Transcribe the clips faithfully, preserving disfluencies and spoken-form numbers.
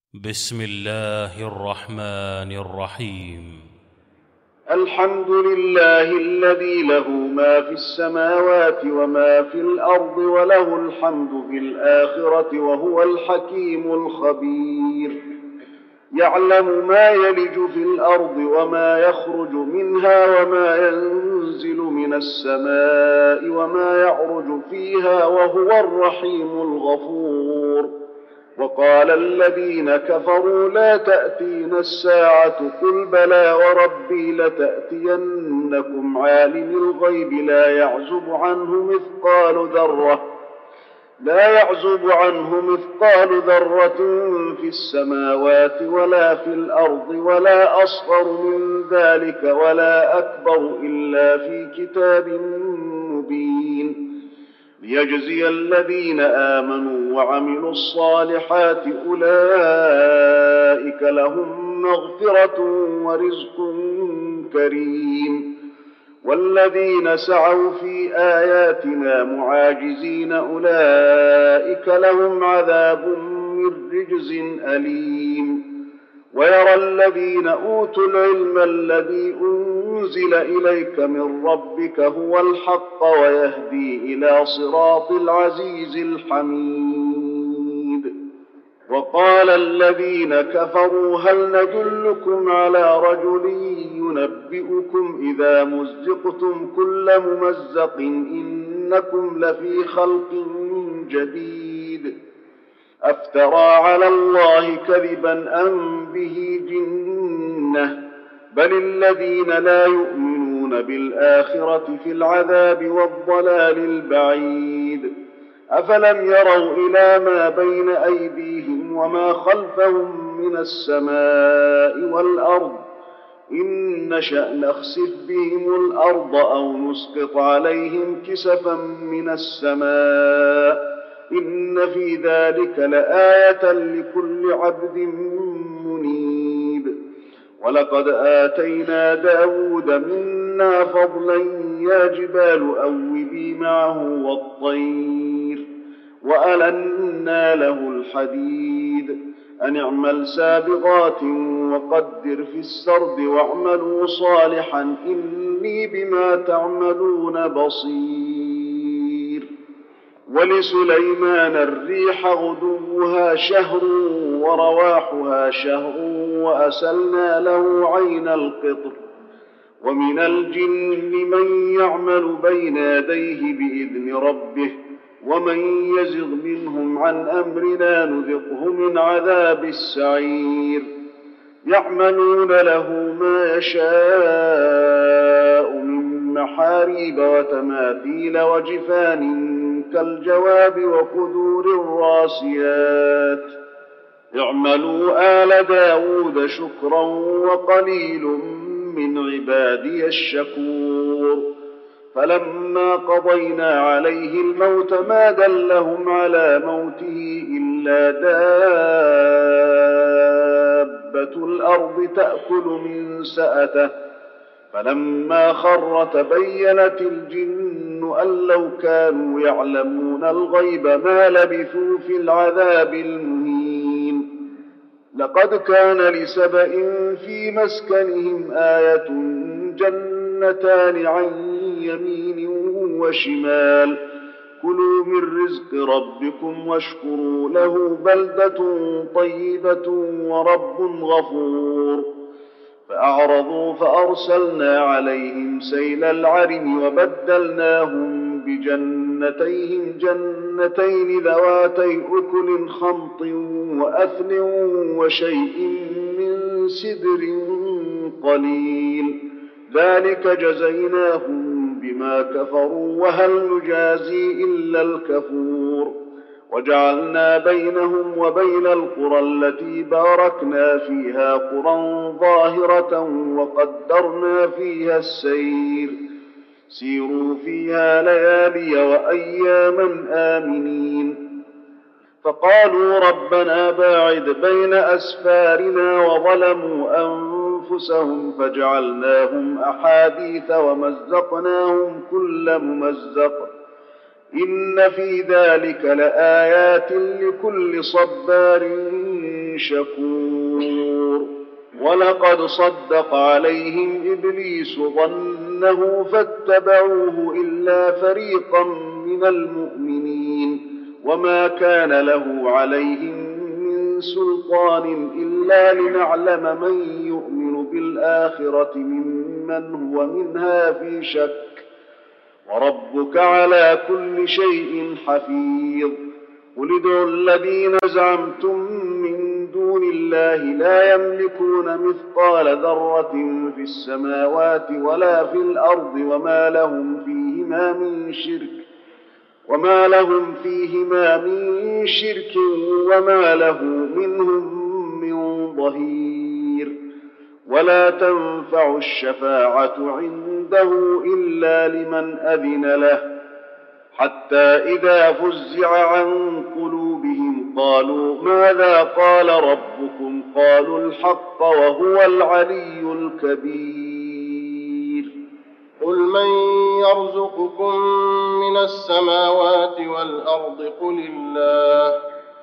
بسم الله الرحمن الرحيم. الحمد لله الذي له ما في السماوات وما في الأرض وله الحمد في الآخرة وهو الحكيم الخبير. يعلم ما يلج في الأرض وما يخرج منها وما ينزل من السماء وما يعرج فيها وهو الرحيم الغفور. وقال الذين كفروا لا تأتينا الساعة قل بلى وربي لتأتينكم عالم الغيب لا يعزب عنه مثقال ذرة لا يعزب عنه مثقال ذرة في السماوات ولا في الأرض ولا أصغر من ذلك ولا أكبر إلا في كتاب مبين. ليجزي الذين آمنوا وعملوا الصالحات أولئك لهم مغفرة ورزق كريم. والذين سعوا في آياتنا معاجزين أولئك لهم عذاب من رجز أليم. ويرى الذين أوتوا العلم الذي أنزل إليك من ربك هو الحق ويهدي إلى صراط العزيز الحميد. وقال الذين كفروا هل ندلكم على رجل ينبئكم إذا مزقتم كل ممزق إنكم لفي خلق جديد أفترى على الله كذبا أم به جنة بل الذين لا يؤمنون بالآخرة في العذاب والضلال البعيد. أفلم يروا إلى ما بين أيديهم وما خلفهم من السماء والأرض إن نشأ نخسف بهم الأرض أو نسقط عليهم كسفا من السماء إن في ذلك لآية لكل عبد منيب. ولقد آتينا داود منا فضلا يا جبال أوبي معه والطير وألنا له الحديد أن اعمل سابغات وقدر في السرد واعملوا صالحا إني بما تعملون بصير. ولسليمان الريح غدوها شهر ورواحها شهر وأسلنا له عين القطر. ومن الجن من يعمل بين يديه بإذن ربه ومن يزغ منهم عن أمرنا نذقه من عذاب السعير. يعملون له ما يشاء من محاريب وتماثيل وجفان كالجواب وقدور الراسيات. اعملوا آل داود شكرا وقليل من عبادي الشكور. فلما قضينا عليه الموت ما دلهم على موته إلا دابة الأرض تأكل من سأته فلما خر تبينت الجن أن لو كانوا يعلمون الغيب ما لبثوا في العذاب المهين. لقد كان لسبإ في مسكنهم آية جنتان عن يمين وشمال كلوا من رزق ربكم واشكروا له بلدة طيبة ورب غفور. فأعرضوا فأرسلنا عليهم سيل العرم وبدلناهم بجنتيهم جنتين ذواتي أكل خمط وأثل وشيء من سدر قليل ذلك جزيناهم بما كفروا وهل نجازي إلا الكفور. وجعلنا بينهم وبين القرى التي باركنا فيها قرى ظاهرة وقدرنا فيها السير سيروا فيها ليالي وأياما آمنين. فقالوا ربنا باعد بين أسفارنا وظلموا أنفسهم فجعلناهم أحاديث ومزقناهم كل ممزق إن في ذلك لآيات لكل صبار شكور. ولقد صدق عليهم إبليس ظنه فاتبعوه إلا فريقا من المؤمنين وما كان له عليهم من سلطان إلا لنعلم من يؤمن بالآخرة ممن هو منها في شك وربك على كل شيء حفيظ. قل ادعوا الذين زعمتم من دون الله لا يملكون مثقال ذرة في السماوات ولا في الأرض وما لهم فيهما من شرك وما لهم فيهما من شرك وما له منهم من ظهير. ولا تنفع الشفاعة عنده إلا لمن أذن له حتى إذا فزع عن قلوبهم قالوا ماذا قال ربكم قالوا الحق وهو العلي الكبير. قل من يرزقكم من السماوات والأرض قل الله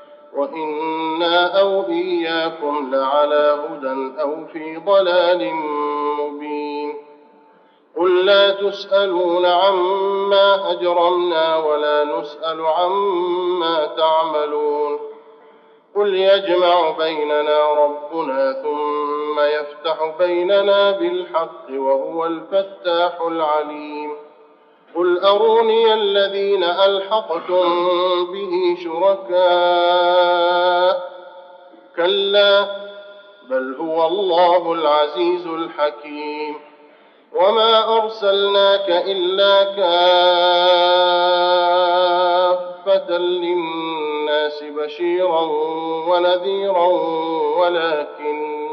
وإنا أو إياكم لعلى هدى أو في ضلال مبين. قل لا تسألون عما أجرمنا ولا نسأل عما تعملون. قل يجمع بيننا ربنا ثم يفتح بيننا بالحق وهو الفتاح العليم. قل أروني الذين ألحقتم به شركاء كلا بل هو الله العزيز الحكيم. وما أرسلناك إلا كافة للناس بشيرا ونذيرا ولكن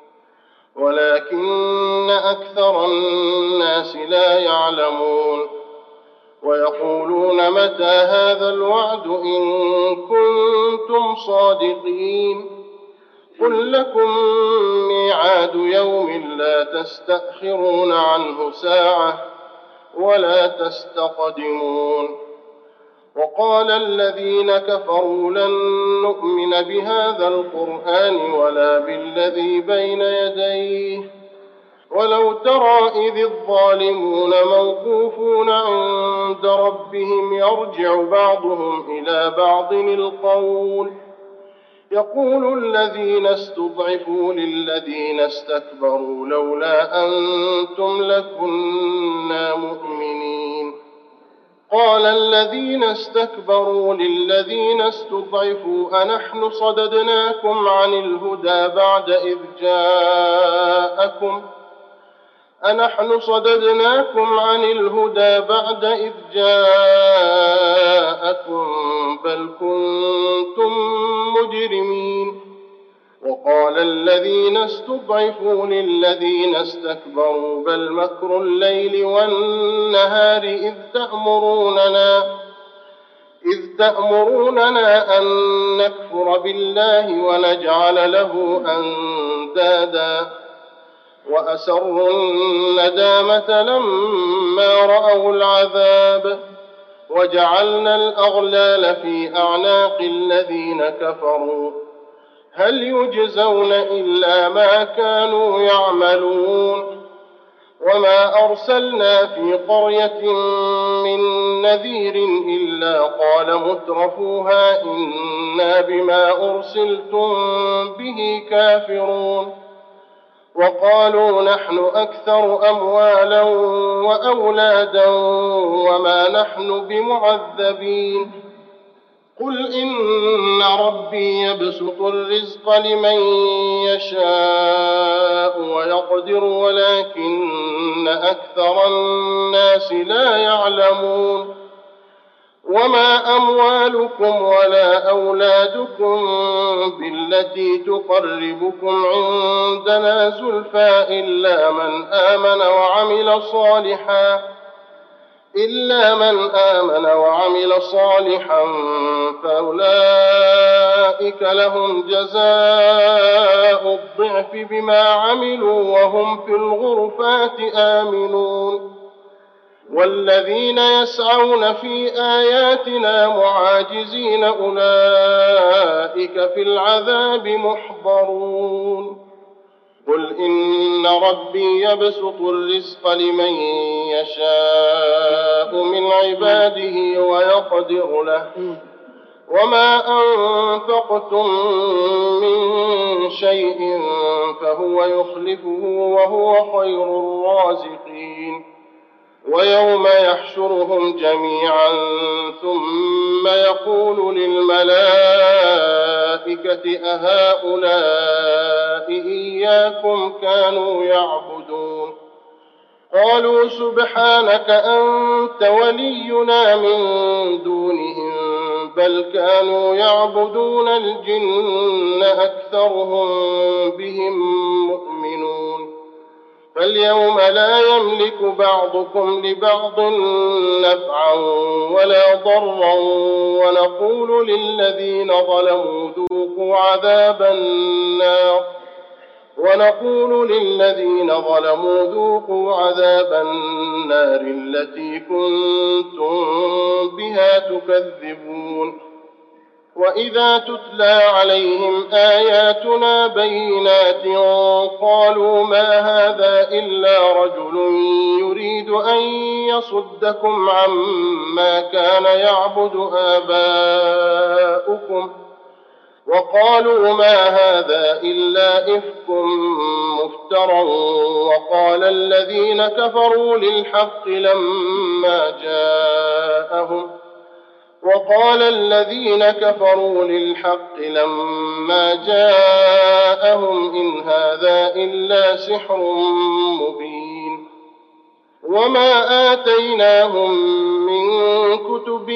ولكن أكثر الناس لا يعلمون. ويقولون متى هذا الوعد إن كنتم صادقين. قل لكم ميعاد يوم لا تستأخرون عنه ساعة ولا تستقدمون. وقال الذين كفروا لن نؤمن بهذا القرآن ولا بالذي بين يديه ولو ترى إذ الظالمون موقوفون عند ربهم يرجع بعضهم إلى بعض القول يقول الذين استضعفوا للذين استكبروا لولا أنتم لكنا مؤمنين. قال الذين استكبروا للذين استضعفوا أنحن صددناكم عن الهدى بعد إذ جاءكم أنحن صددناكم عن الهدى بعد إذ جاءكم بل كنتم مجرمين. وقال الذين استضعفوا للذين استكبروا بل مكر الليل والنهار إذ تأمروننا إذ تأمروننا أن نكفر بالله ونجعل له أندادا وأسروا الندامة لما رأوا العذاب وجعلنا الأغلال في أعناق الذين كفروا هل يجزون إلا ما كانوا يعملون. وما أرسلنا في قرية من نذير إلا قال مترفوها إنا بما أرسلتم به كافرون. وقالوا نحن أكثر أموالا وأولادا وما نحن بمعذبين. قل إن ربي يبسط الرزق لمن يشاء ويقدر ولكن أكثر الناس لا يعلمون. وما أموالكم ولا أولادكم بالتي تقربكم عندنا زلفى إلا من آمن وعمل صالحا إلا من آمن وعمل صالحا فأولئك لهم جزاء الضعف بما عملوا وهم في الغرفات آمنون. والذين يسعون في آياتنا معاجزين أولئك في العذاب محضرون قل إن ربي يبسط الرزق لمن يشاء من عباده ويقدر له وما أنفقتم من شيء فهو يخلفه وهو خير الرازقين ويوم يحشرهم جميعا ثم يقول للملائكة أهؤلاء إياكم كانوا يعبدون قالوا سبحانك أنت ولينا من دونهم بل كانوا يعبدون الجن أكثرهم بهم مؤمنون فاليوم لا يملك بعضكم لبعض نفعا ولا ضرا ونقول للذين ظلموا ذوقوا عذاب النار ونقول للذين ظلموا ذوقوا عذاب النار التي كنتم بها تكذبون وإذا تتلى عليهم آياتنا بينات قالوا ما هذا إلا رجل يريد أن يصدكم عما كان يعبد آباؤكم وقالوا ما هذا إلا إفك مفترى وقال الذين كفروا للحق لما جاءهم وقال الذين كفروا للحق لما جاءهم إن هذا إلا سحر مبين وما آتيناهم من كتب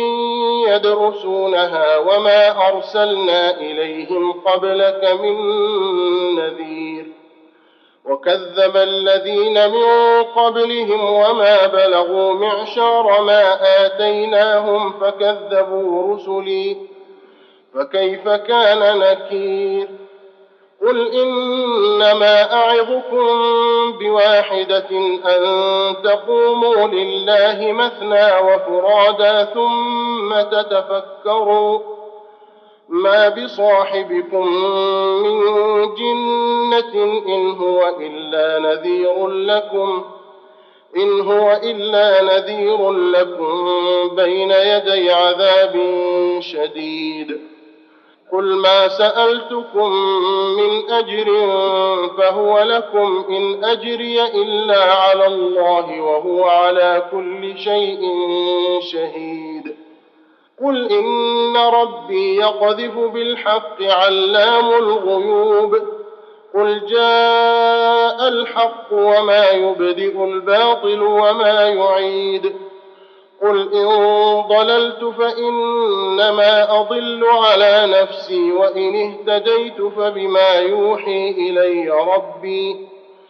يدرسونها وما أرسلنا إليهم قبلك من نذير وكذب الذين من قبلهم وما بلغوا معشار ما آتيناهم فكذبوا رسلي فكيف كان نكير قل إنما أعظكم بواحدة أن تقوموا لله مثنى وفرادا ثم تتفكروا ما بصاحبكم من جنة إن هو إلا نذير لكم إن هو إلا نذير لكم بين يدي عذاب شديد قل ما سألتكم من أجر فهو لكم إن أجري إلا على الله وهو على كل شيء شهيد قل إن ربي يقذف بالحق علام الغيوب قل جاء الحق وما يبدئ الباطل وما يعيد قل إن ضللت فإنما أضل على نفسي وإن اهتديت فبما يوحي إلي ربي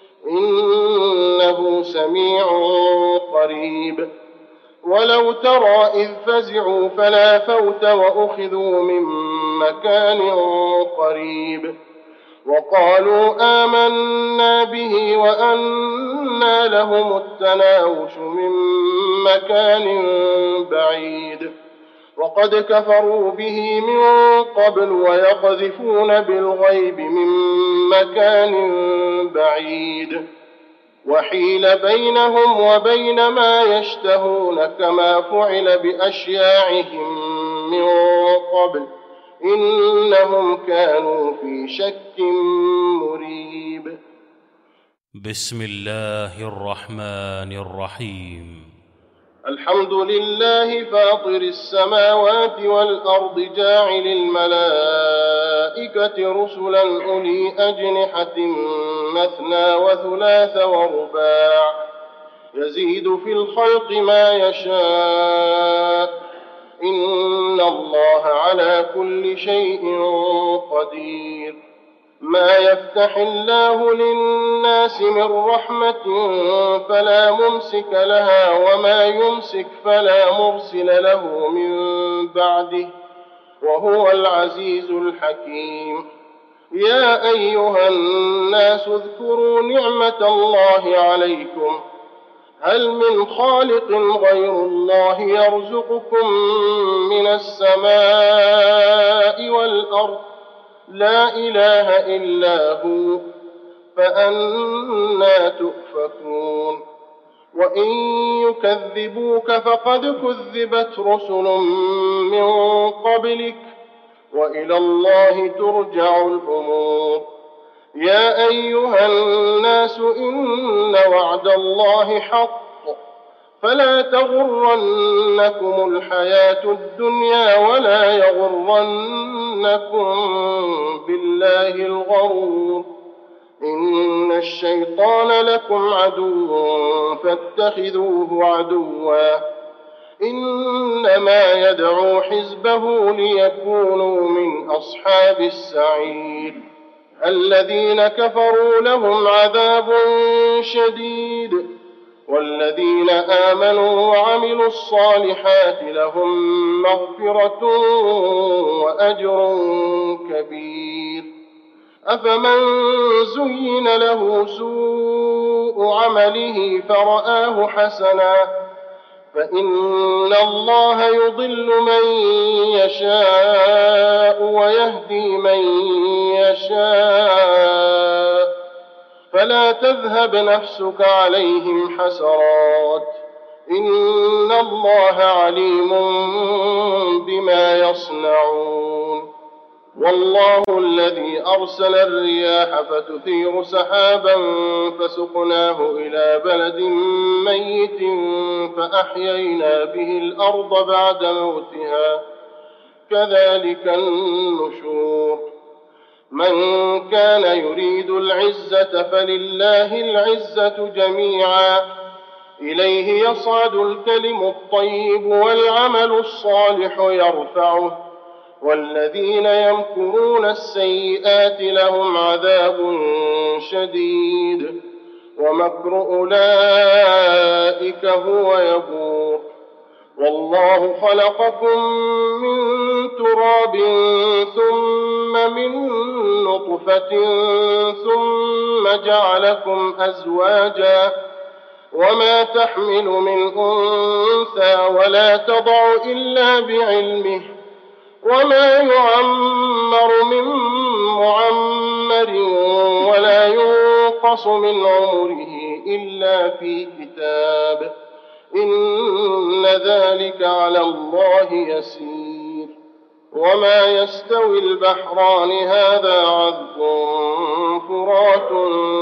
إنه سميع قريب ولو ترى إذ فزعوا فلا فوت وأخذوا من مكان قريب وقالوا آمنا به وأنى لهم التناوش من مكان بعيد وقد كفروا به من قبل ويقذفون بالغيب من مكان بعيد وحيل بينهم وبين ما يشتهون كما فعل بأشياعهم من قبل إنهم كانوا في شك مريب بسم الله الرحمن الرحيم الحمد لله فاطر السماوات والأرض جاعل الملائكة رسلا أولي أجنحة مثنى وثلاث ورباع يزيد في الخلق ما يشاء إن الله على كل شيء قدير ما يفتح الله للناس من رحمة فلا ممسك لها وما يمسك فلا مرسل له من بعده وهو العزيز الحكيم يا أيها الناس اذكروا نعمة الله عليكم هل من خالق غير الله يرزقكم من السماء والأرض؟ لا إله إلا هو، فأنى تؤفكون؟ وإن يكذبوك فقد كذبت رسل من قبلك، وإلى الله ترجع الأمور. يا أيها الناس إن وعد الله حق، فلا تغرنكم الحياة الدنيا ولا يغرنكم بالله الغرور. إن الشيطان لكم عدو فاتخذوه عدوا، إنما يدعو حزبه ليكونوا من أصحاب السعير. الذين كفروا لهم عذاب شديد، والذين آمنوا وعملوا الصالحات لهم مغفرة وأجر كبير. أفمن زين له سوء عمله فرآه حسنا، فإن الله يضل من يشاء ويهدي من يشاء، فلا تذهب نفسك عليهم حسرات، إن الله عليم بما يصنعون. والله الذي أرسل الرياح فتثير سحابا فسقناه إلى بلد ميت فأحيينا به الأرض بعد موتها، كذلك النشور. من كان يريد العزة فلله العزة جميعا، إليه يصعد الكلم الطيب والعمل الصالح يرفعه، والذين يمكرون السيئات لهم عذاب شديد، ومكر أولئك هو يبور. والله خلقكم من تراب ثم من نطفة ثم جعلكم أزواجا، وما تحمل من أنثى ولا تضع إلا بعلمه، وما يعمر من معمر ولا ينقص من عمره إلا في كتاب، إن ذلك على الله يسير. وما يستوي البحران هذا عذب فرات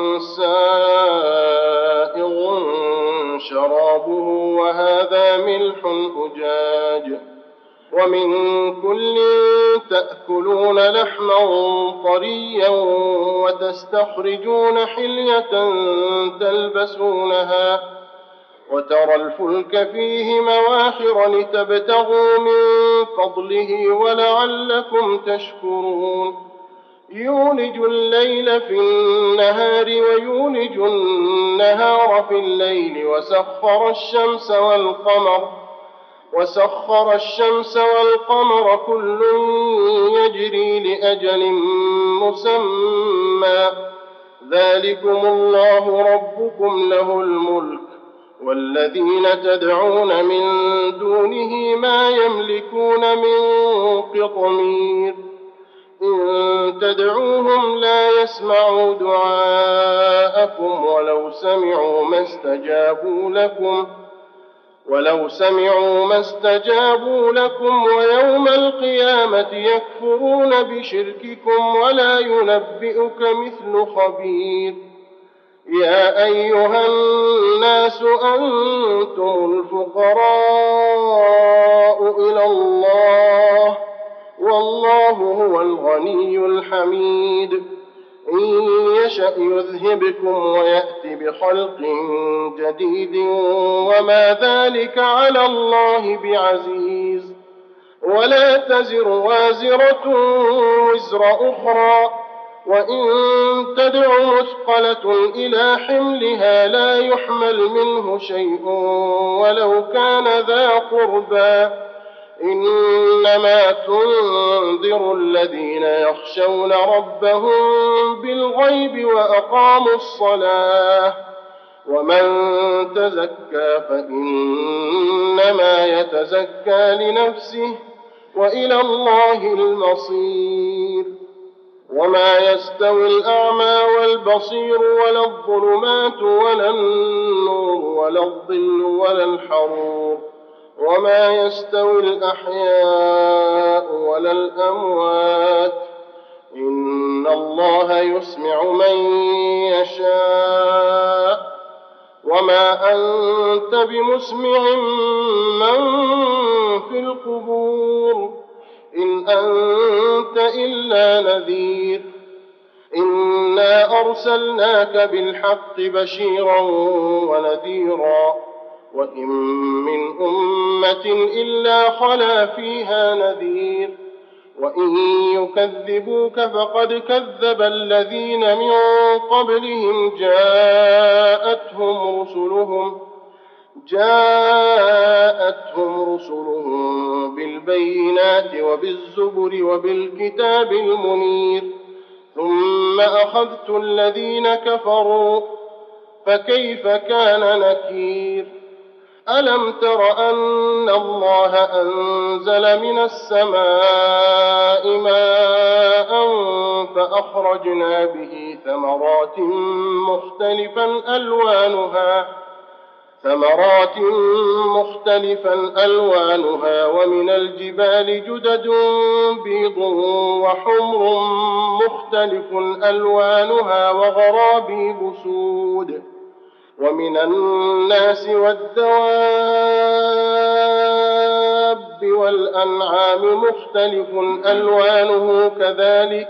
سائغ شرابه وهذا ملح أجاج، ومن كل تأكلون لحما طريا وتستخرجون حلية تلبسونها، وترى الفلك فيه مواخر لتبتغوا من فضله ولعلكم تشكرون. يولج الليل في النهار ويولج النهار في الليل، وسخر الشمس والقمر وسخر الشمس والقمر كل يجري لأجل مسمى، ذلكم الله ربكم له الملك، والذين تدعون من دونه ما يملكون من قطمير. إن تدعوهم لا يسمعوا دعاءكم ولو سمعوا ما استجابوا لكم ولو سمعوا ما استجابوا لكم ويوم القيامة يكفرون بشرككم ولا ينبئك مثل خبير. يا أيها الناس أنتم الفقراء إلى الله، والله هو الغني الحميد. إن يشأ يذهبكم ويأت بخلق جديد وما ذلك على الله بعزيز. ولا تزر وازرة وزر أخرى، وإن تدع مثقلة إلى حملها لا يحمل منه شيء ولو كان ذا قربى، إنما تنذر الذين يخشون ربهم بالغيب وأقاموا الصلاة ومن تزكى فإنما يتزكى لنفسه وإلى الله المصير. وما يستوي الأعمى والبصير ولا الظلمات ولا النور ولا الظل ولا الحرور، وما يستوي الأحياء ولا الأموات، إن الله يسمع من يشاء، وما أنت بمسمع من في القبور، إن أنت إلا نذير. إنا أرسلناك بالحق بشيرا ونذيرا، وإن من أمة إلا خلا فيها نذير، وإن يكذبوك فقد كذب الذين من قبلهم جاءتهم رسلهم جاءتهم رسلهم بالبينات وبالزبر وبالكتاب المنير، ثم أخذت الذين كفروا فكيف كان نكير. ألم تر أن الله أنزل من السماء ماء فأخرجنا به ثمرات مختلفا ألوانها ثمرات مختلفا ألوانها ومن الجبال جدد بيض وحمر مختلف ألوانها وغرابيب سود، ومن الناس والدواب والأنعام مختلف ألوانه كذلك،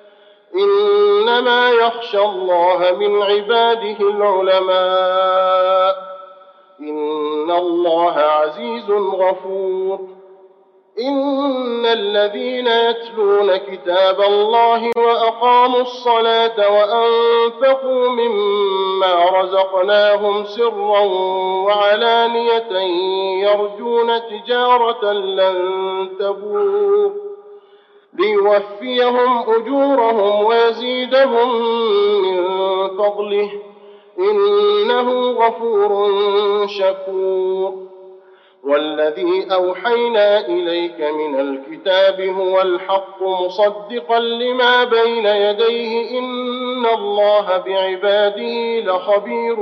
إنما يخشى الله من عباده العلماء، إن الله عزيز غفور. إن الذين يتلون كتاب الله وأقاموا الصلاة وأنفقوا مما رزقناهم سرا وعلانية يرجون تجارة لن تبور ليوفيهم أجورهم ويزيدهم من فضله، إنه غفور شكور. والذي أوحينا إليك من الكتاب هو الحق مصدقا لما بين يديه، إن الله بعباده لخبير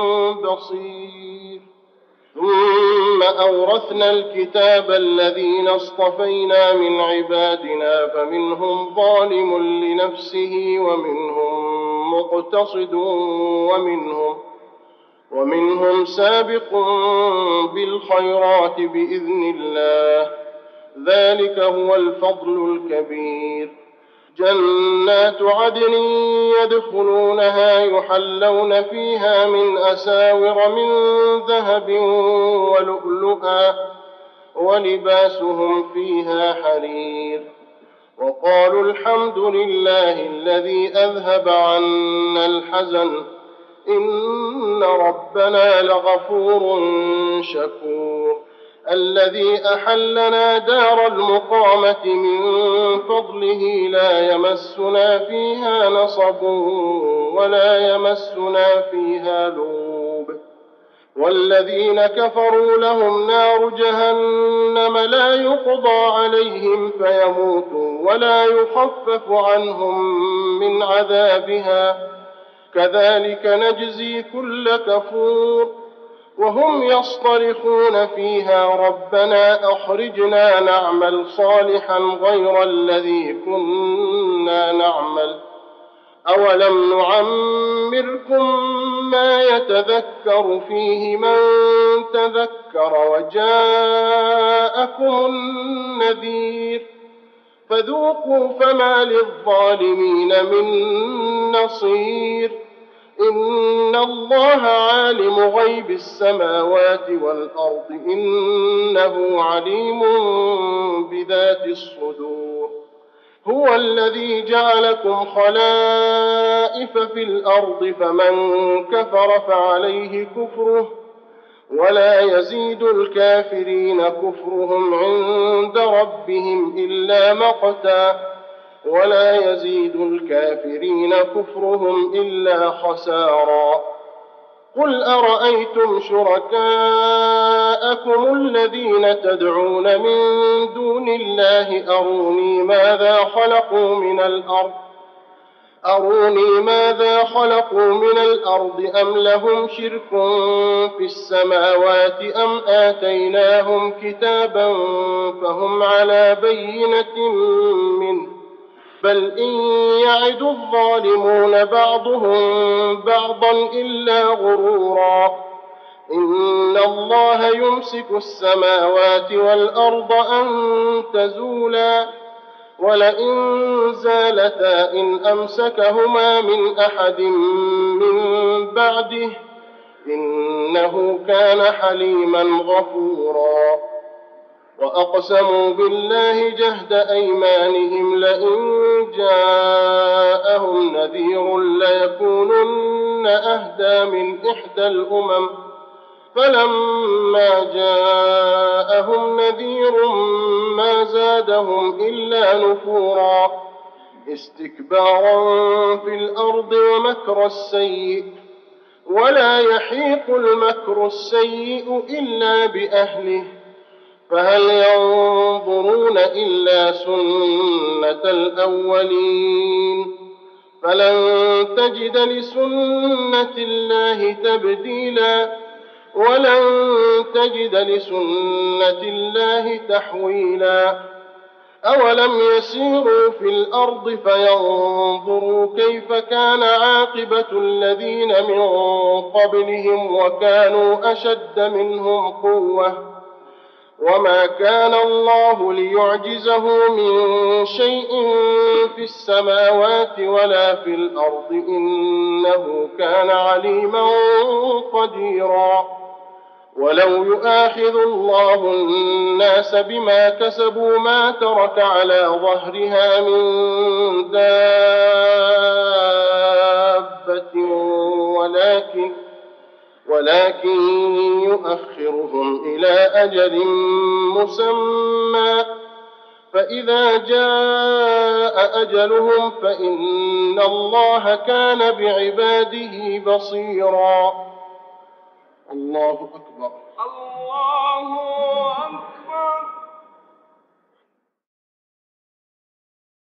بصير. ثم أورثنا الكتاب الذين اصطفينا من عبادنا فمنهم ظالم لنفسه ومنهم مقتصد ومنهم ومنهم سابق بالخيرات بإذن الله، ذلك هو الفضل الكبير. جنات عدن يدخلونها يحلون فيها من أساور من ذهب ولؤلؤا ولباسهم فيها حرير، وقالوا الحمد لله الذي أذهب عنا الحزن إن ربنا لغفور شكور. الذي أحلنا دار المقامة من فضله لا يمسنا فيها نصب ولا يمسنا فيها لغوب. والذين كفروا لهم نار جهنم لا يقضى عليهم فيموتوا ولا يخفف عنهم من عذابها، كذلك نجزي كل كفور. وهم يصطرخون فيها ربنا أخرجنا نعمل صالحا غير الذي كنا نعمل، أولم نعمركم ما يتذكر فيه من تذكر وجاءكم النذير، فذوقوا فما للظالمين من نصير. إن الله عالم غيب السماوات والأرض إنه عليم بذات الصدور. هو الذي جعلكم خلائف في الأرض فمن كفر فعليه كفره ولا يزيد الكافرين كفرهم عند ربهم إلا مقتا ولا يزيد الكافرين كفرهم إلا خسارا. قل أرأيتم شركاءكم الذين تدعون من دون الله أروني ماذا خلقوا من الأرض أروني ماذا خلقوا من الأرض أم لهم شرك في السماوات أم آتيناهم كتابا فهم على بينة منه بل إن يعد الظالمون بعضهم بعضا إلا غرورا إن الله يمسك السماوات والأرض أن تزولا ولئن زالتا إن أمسكهما من أحد من بعده إنه كان حليما غفورا وأقسموا بالله جهد أيمانهم لئن جاءهم نذير ليكونن أهدى من إحدى الأمم فلما جاءهم نذير ما زادهم إلا نفورا استكبارا في الأرض ومكر السيء ولا يحيق المكر السيء إلا بأهله فهل ينظرون إلا سنة الأولين فلن تجد لسنة الله تبديلا ولن تجد لسنة الله تحويلا أولم يسيروا في الأرض فينظروا كيف كان عاقبة الذين من قبلهم وكانوا أشد منهم قوة وما كان الله ليعجزه من شيء في السماوات ولا في الأرض إنه كان عليما قديرا ولو يؤاخذ الله الناس بما كسبوا ما ترك على ظهرها من دابة ولكن ولكن يؤخرهم إلى أجل مسمى فإذا جاء أجلهم فإن الله كان بعباده بصيرا الله أكبر الله أكبر